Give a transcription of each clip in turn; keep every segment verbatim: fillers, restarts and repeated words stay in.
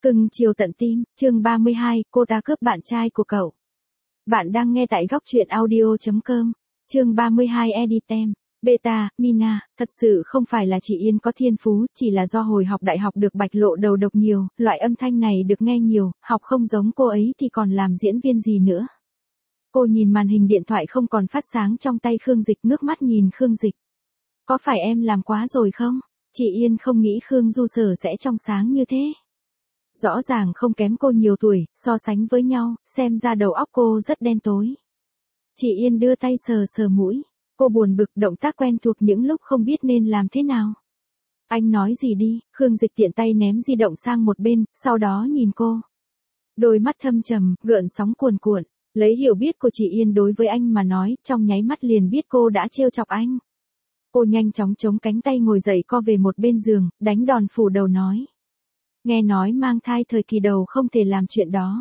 Cưng chiều tận tim, chương ba mươi hai, cô ta cướp bạn trai của cậu. Bạn đang nghe tại góc truyện audio chấm com, chương ba mươi hai Editem. Beta, Mina, thật sự không phải là chị Yên có thiên phú, chỉ là do hồi học đại học được bạch lộ đầu độc nhiều, loại âm thanh này được nghe nhiều, học không giống cô ấy thì còn làm diễn viên gì nữa. Cô nhìn màn hình điện thoại không còn phát sáng trong tay Khương Dịch, ngước mắt nhìn Khương Dịch. Có phải em làm quá rồi không? Chị Yên không nghĩ Khương Du Sở sẽ trong sáng như thế. Rõ ràng không kém cô nhiều tuổi, so sánh với nhau, xem ra đầu óc cô rất đen tối. Chị Yên đưa tay sờ sờ mũi. Cô buồn bực, động tác quen thuộc những lúc không biết nên làm thế nào. Anh nói gì đi, Khương Dịch tiện tay ném di động sang một bên, sau đó nhìn cô. Đôi mắt thâm trầm, gợn sóng cuồn cuộn, lấy hiểu biết của chị Yên đối với anh mà nói, trong nháy mắt liền biết cô đã trêu chọc anh. Cô nhanh chóng chống cánh tay ngồi dậy co về một bên giường, đánh đòn phủ đầu nói. Nghe nói mang thai thời kỳ đầu không thể làm chuyện đó.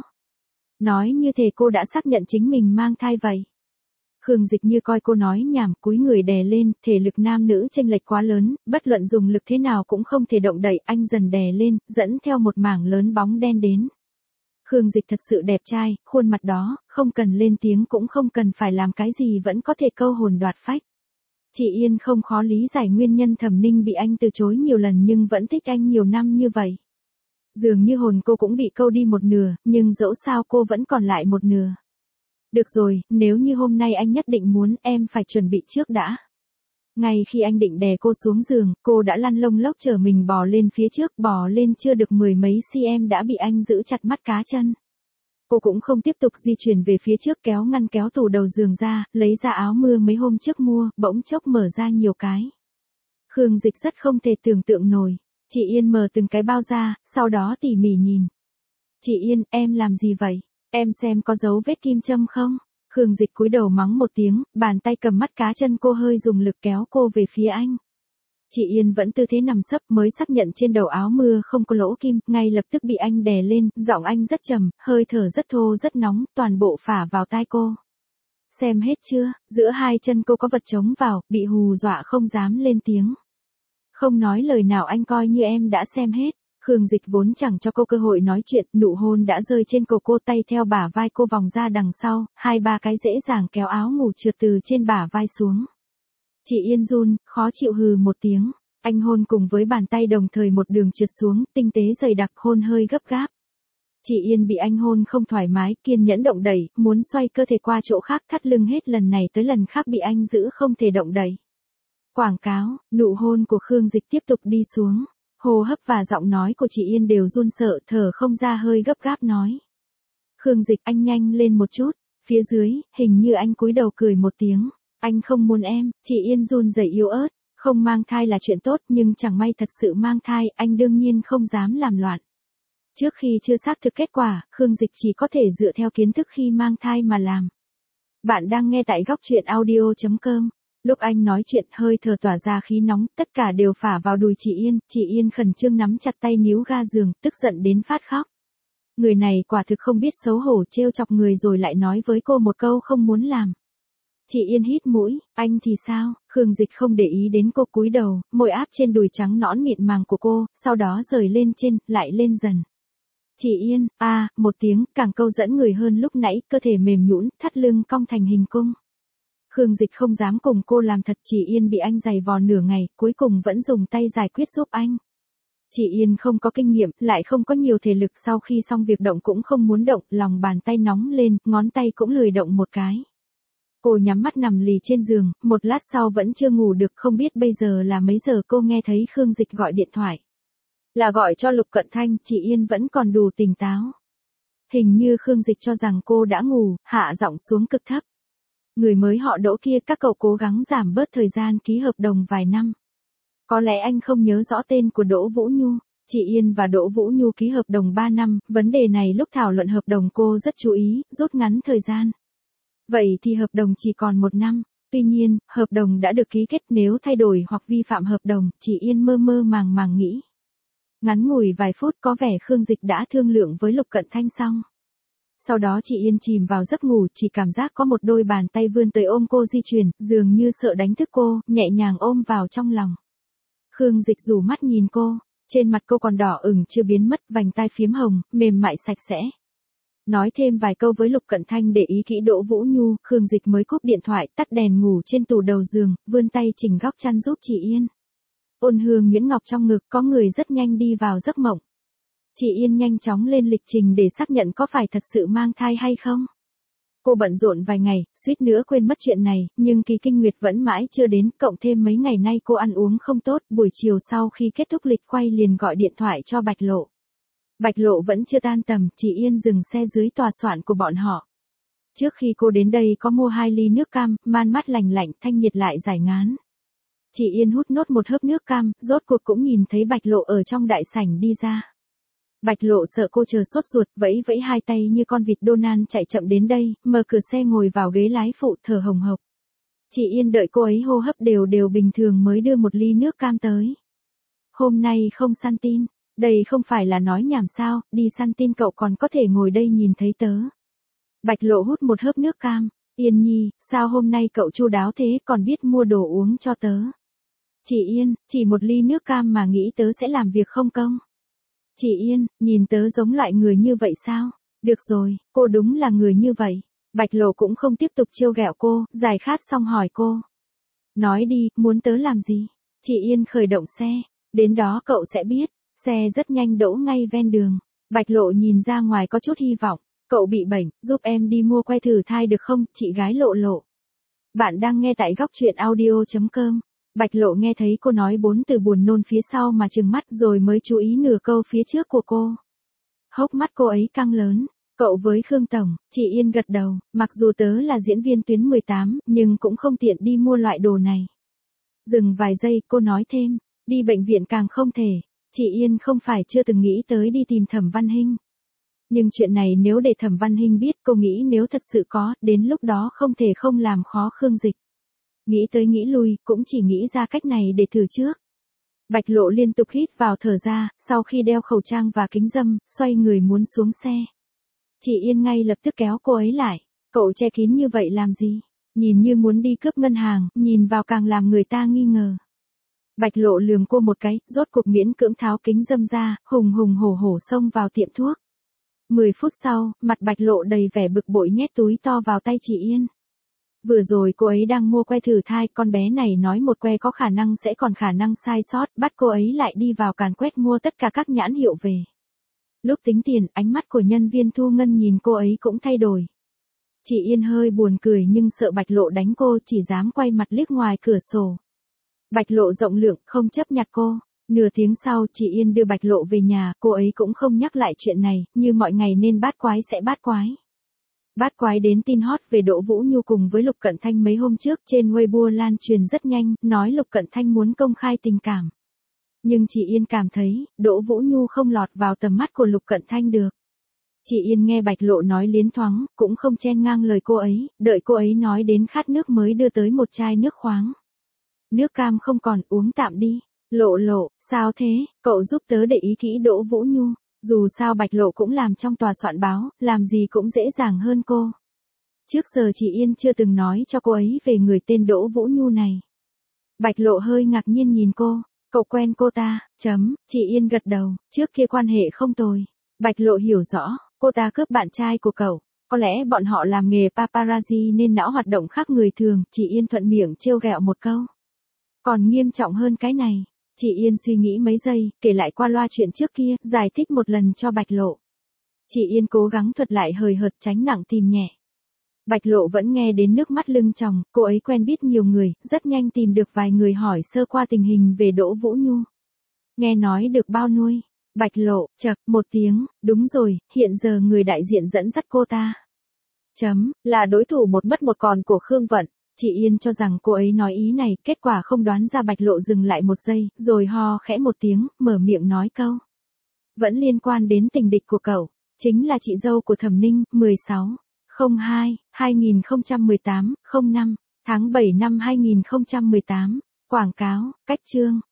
Nói như thể cô đã xác nhận chính mình mang thai vậy. Khương Dịch như coi cô nói nhảm, cúi người đè lên, thể lực nam nữ chênh lệch quá lớn, bất luận dùng lực thế nào cũng không thể động đậy, anh dần đè lên, dẫn theo một mảng lớn bóng đen đến. Khương Dịch thật sự đẹp trai, khuôn mặt đó, không cần lên tiếng cũng không cần phải làm cái gì vẫn có thể câu hồn đoạt phách. Chị Yên không khó lý giải nguyên nhân Thẩm Ninh bị anh từ chối nhiều lần nhưng vẫn thích anh nhiều năm như vậy. Dường như hồn cô cũng bị câu đi một nửa, nhưng dẫu sao cô vẫn còn lại một nửa. Được rồi, nếu như hôm nay anh nhất định muốn, em phải chuẩn bị trước đã. Ngay khi anh định đè cô xuống giường, cô đã lăn lông lốc chở mình bò lên phía trước, bò lên chưa được mười mấy cm đã bị anh giữ chặt mắt cá chân. Cô cũng không tiếp tục di chuyển về phía trước, kéo ngăn kéo tủ đầu giường ra, lấy ra áo mưa mấy hôm trước mua, bỗng chốc mở ra nhiều cái. Khương Dịch rất không thể tưởng tượng nổi. Chị Yên mở từng cái bao ra, sau đó tỉ mỉ nhìn. Chị Yên, em làm gì vậy? Em xem có dấu vết kim châm không? Khương Dịch cúi đầu mắng một tiếng, bàn tay cầm mắt cá chân cô hơi dùng lực kéo cô về phía anh. Chị Yên vẫn tư thế nằm sấp, mới xác nhận trên đầu áo mưa không có lỗ kim, ngay lập tức bị anh đè lên, giọng anh rất trầm, hơi thở rất thô rất nóng, toàn bộ phả vào tai cô. Xem hết chưa? Giữa hai chân cô có vật chống vào, bị hù dọa không dám lên tiếng. Không nói lời nào, anh coi như em đã xem hết. Khương Dịch vốn chẳng cho cô cơ hội nói chuyện, nụ hôn đã rơi trên cổ cô, tay theo bả vai cô vòng ra đằng sau, hai ba cái dễ dàng kéo áo ngủ trượt từ trên bả vai xuống. Chị Yên run, khó chịu hừ một tiếng, anh hôn cùng với bàn tay đồng thời một đường trượt xuống, tinh tế dày đặc, hôn hơi gấp gáp. Chị Yên bị anh hôn không thoải mái, kiên nhẫn động đẩy, muốn xoay cơ thể qua chỗ khác, thắt lưng hết lần này tới lần khác bị anh giữ không thể động đẩy. Quảng cáo, nụ hôn của Khương Dịch tiếp tục đi xuống. Hô hấp và giọng nói của chị Yên đều run sợ, thở không ra, hơi gấp gáp nói. Khương Dịch, anh nhanh lên một chút. Phía dưới, hình như anh cúi đầu cười một tiếng. Anh không muốn em. Chị Yên run rẩy yếu ớt. Không mang thai là chuyện tốt, nhưng chẳng may thật sự mang thai, anh đương nhiên không dám làm loạn. Trước khi chưa xác thực kết quả, Khương Dịch chỉ có thể dựa theo kiến thức khi mang thai mà làm. Bạn đang nghe tại góc truyện audio chấm com. Lúc anh nói chuyện, hơi thở tỏa ra khí nóng, tất cả đều phả vào đùi chị Yên, chị Yên khẩn trương nắm chặt tay níu ga giường, tức giận đến phát khóc. Người này quả thực không biết xấu hổ, trêu chọc người rồi lại nói với cô một câu không muốn làm. Chị Yên hít mũi, anh thì sao? Khương Dịch không để ý đến cô, cúi đầu, môi áp trên đùi trắng nõn mịn màng của cô, sau đó rời lên trên, lại lên dần. Chị Yên, a à, một tiếng, càng câu dẫn người hơn lúc nãy, cơ thể mềm nhũn, thắt lưng cong thành hình cung. Khương Dịch không dám cùng cô làm thật, chị Yên bị anh giày vò nửa ngày, cuối cùng vẫn dùng tay giải quyết giúp anh. Chị Yên không có kinh nghiệm, lại không có nhiều thể lực, sau khi xong việc động cũng không muốn động, lòng bàn tay nóng lên, ngón tay cũng lười động một cái. Cô nhắm mắt nằm lì trên giường, một lát sau vẫn chưa ngủ được, không biết bây giờ là mấy giờ. Cô nghe thấy Khương Dịch gọi điện thoại. Là gọi cho Lục Cận Thanh, chị Yên vẫn còn đủ tỉnh táo. Hình như Khương Dịch cho rằng cô đã ngủ, hạ giọng xuống cực thấp. Người mới họ Đỗ kia, các cậu cố gắng giảm bớt thời gian ký hợp đồng vài năm. Có lẽ anh không nhớ rõ tên của Đỗ Vũ Nhu. Chị Yên và Đỗ Vũ Nhu ký hợp đồng ba năm, vấn đề này lúc thảo luận hợp đồng cô rất chú ý, rút ngắn thời gian. Vậy thì hợp đồng chỉ còn một năm. Tuy nhiên, hợp đồng đã được ký kết, nếu thay đổi hoặc vi phạm hợp đồng, chị Yên mơ mơ màng màng nghĩ. Ngắn ngủi vài phút có vẻ Khương Dịch đã thương lượng với Lục Cận Thanh xong. Sau đó chị Yên chìm vào giấc ngủ, chỉ cảm giác có một đôi bàn tay vươn tới ôm cô di chuyển, dường như sợ đánh thức cô, nhẹ nhàng ôm vào trong lòng. Khương Dịch rủ mắt nhìn cô, Trên mặt cô còn đỏ ửng chưa biến mất, vành tai phiếm hồng, mềm mại sạch sẽ. Nói thêm vài câu với Lục Cận Thanh để ý kỹ Đỗ Vũ Nhu, Khương Dịch mới cúp điện thoại, tắt đèn ngủ trên tủ đầu giường, vươn tay chỉnh góc chăn giúp chị Yên. Ôn hương nhuyễn ngọc trong ngực, có người rất nhanh đi vào giấc mộng. Chị Yên nhanh chóng lên lịch trình để xác nhận có phải thật sự mang thai hay không. Cô bận rộn vài ngày, suýt nữa quên mất chuyện này, nhưng kỳ kinh nguyệt vẫn mãi chưa đến, cộng thêm mấy ngày nay cô ăn uống không tốt, buổi chiều sau khi kết thúc lịch quay liền gọi điện thoại cho Bạch Lộ. Bạch Lộ vẫn chưa tan tầm, chị Yên dừng xe dưới tòa soạn của bọn họ. Trước khi cô đến đây có mua hai ly nước cam, man mát lành lạnh, thanh nhiệt lại giải ngán. Chị Yên hút nốt một hớp nước cam, rốt cuộc cũng nhìn thấy Bạch Lộ ở trong đại sảnh đi ra. Bạch Lộ sợ cô chờ sốt ruột, vẫy vẫy hai tay như con vịt Donald chạy chậm đến đây, mở cửa xe ngồi vào ghế lái phụ thở hồng hộc. Chị Yên đợi cô ấy hô hấp đều đều bình thường mới đưa một ly nước cam tới. Hôm nay không săn tin, đây không phải là nói nhảm sao, đi săn tin cậu còn có thể ngồi đây nhìn thấy tớ. Bạch Lộ hút một hớp nước cam, Yên Nhi, sao hôm nay cậu chu đáo thế, còn biết mua đồ uống cho tớ. Chị Yên, chỉ một ly nước cam mà nghĩ tớ sẽ làm việc không công. Chị Yên, nhìn tớ giống loại người như vậy sao? Được rồi, cô đúng là người như vậy. Bạch Lộ cũng không tiếp tục trêu ghẹo cô, giải khát xong hỏi cô. Nói đi, muốn tớ làm gì? Chị Yên khởi động xe, đến đó cậu sẽ biết. Xe rất nhanh đỗ ngay ven đường. Bạch Lộ nhìn ra ngoài có chút hy vọng. Cậu bị bệnh, giúp em đi mua que thử thai được không, chị gái Lộ Lộ. Bạn đang nghe tại góc truyện audio chấm com. Bạch Lộ nghe thấy cô nói bốn từ buồn nôn phía sau mà trừng mắt rồi mới chú ý nửa câu phía trước của cô. Hốc mắt cô ấy căng lớn. Cậu với Khương Tổng, chị Yên gật đầu, mặc dù tớ là diễn viên tuyến mười tám, nhưng cũng không tiện đi mua loại đồ này. Dừng vài giây, cô nói thêm, đi bệnh viện càng không thể. Chị Yên không phải chưa từng nghĩ tới đi tìm Thẩm Văn Hinh. Nhưng chuyện này nếu để Thẩm Văn Hinh biết, cô nghĩ nếu thật sự có, đến lúc đó không thể không làm khó Khương Dịch. Nghĩ tới nghĩ lui, cũng chỉ nghĩ ra cách này để thử trước. Bạch Lộ liên tục hít vào thở ra, sau khi đeo khẩu trang và kính râm, xoay người muốn xuống xe. Chị Yên ngay lập tức kéo cô ấy lại. Cậu che kín như vậy làm gì? Nhìn như muốn đi cướp ngân hàng, nhìn vào càng làm người ta nghi ngờ. Bạch Lộ lườm cô một cái, rốt cuộc miễn cưỡng tháo kính râm ra, hùng hùng hổ hổ xông vào tiệm thuốc. Mười phút sau, mặt Bạch Lộ đầy vẻ bực bội nhét túi to vào tay chị Yên. Vừa rồi cô ấy đang mua que thử thai, con bé này nói một que có khả năng sẽ còn khả năng sai sót, bắt cô ấy lại đi vào càn quét mua tất cả các nhãn hiệu về. Lúc tính tiền, ánh mắt của nhân viên thu ngân nhìn cô ấy cũng thay đổi. Chị Yên hơi buồn cười nhưng sợ Bạch Lộ đánh cô, chỉ dám quay mặt liếc ngoài cửa sổ. Bạch Lộ rộng lượng, không chấp nhặt cô. Nửa tiếng sau, chị Yên đưa Bạch Lộ về nhà, cô ấy cũng không nhắc lại chuyện này, như mọi ngày nên bát quái sẽ bát quái. Bát quái đến tin hot về Đỗ Vũ Nhu cùng với Lục Cận Thanh mấy hôm trước trên Weibo lan truyền rất nhanh, nói Lục Cận Thanh muốn công khai tình cảm. Nhưng chị Yên cảm thấy, Đỗ Vũ Nhu không lọt vào tầm mắt của Lục Cận Thanh được. Chị Yên nghe Bạch Lộ nói liến thoáng, cũng không chen ngang lời cô ấy, đợi cô ấy nói đến khát nước mới đưa tới một chai nước khoáng. Nước cam không còn, uống tạm đi. Lộ Lộ, sao thế, cậu giúp tớ để ý kỹ Đỗ Vũ Nhu. Dù sao Bạch Lộ cũng làm trong tòa soạn báo, làm gì cũng dễ dàng hơn cô. Trước giờ chị Yên chưa từng nói cho cô ấy về người tên Đỗ Vũ Nhu này. Bạch Lộ hơi ngạc nhiên nhìn cô, cậu quen cô ta, chấm, chị Yên gật đầu, trước kia quan hệ không tồi. Bạch Lộ hiểu rõ, cô ta cướp bạn trai của cậu, có lẽ bọn họ làm nghề paparazzi nên não hoạt động khác người thường, chị Yên thuận miệng trêu ghẹo một câu. Còn nghiêm trọng hơn cái này. Chị Yên suy nghĩ mấy giây, kể lại qua loa chuyện trước kia, giải thích một lần cho Bạch Lộ. Chị Yên cố gắng thuật lại hời hợt tránh nặng tìm nhẹ. Bạch Lộ vẫn nghe đến nước mắt lưng tròng, cô ấy quen biết nhiều người, rất nhanh tìm được vài người hỏi sơ qua tình hình về Đỗ Vũ Nhu. Nghe nói được bao nuôi. Bạch Lộ, chậc, một tiếng, đúng rồi, hiện giờ người đại diện dẫn dắt cô ta. Chấm, là đối thủ một mất một còn của Khương Vận. Chị Yên cho rằng cô ấy nói ý này, kết quả không đoán ra Bạch Lộ dừng lại một giây, rồi ho khẽ một tiếng, mở miệng nói câu. Vẫn liên quan đến tình địch của cậu, chính là chị dâu của Thẩm Ninh, mười sáu, không hai, hai nghìn không trăm mười tám, không năm, tháng bảy năm hai nghìn không trăm mười tám, quảng cáo, cách chương.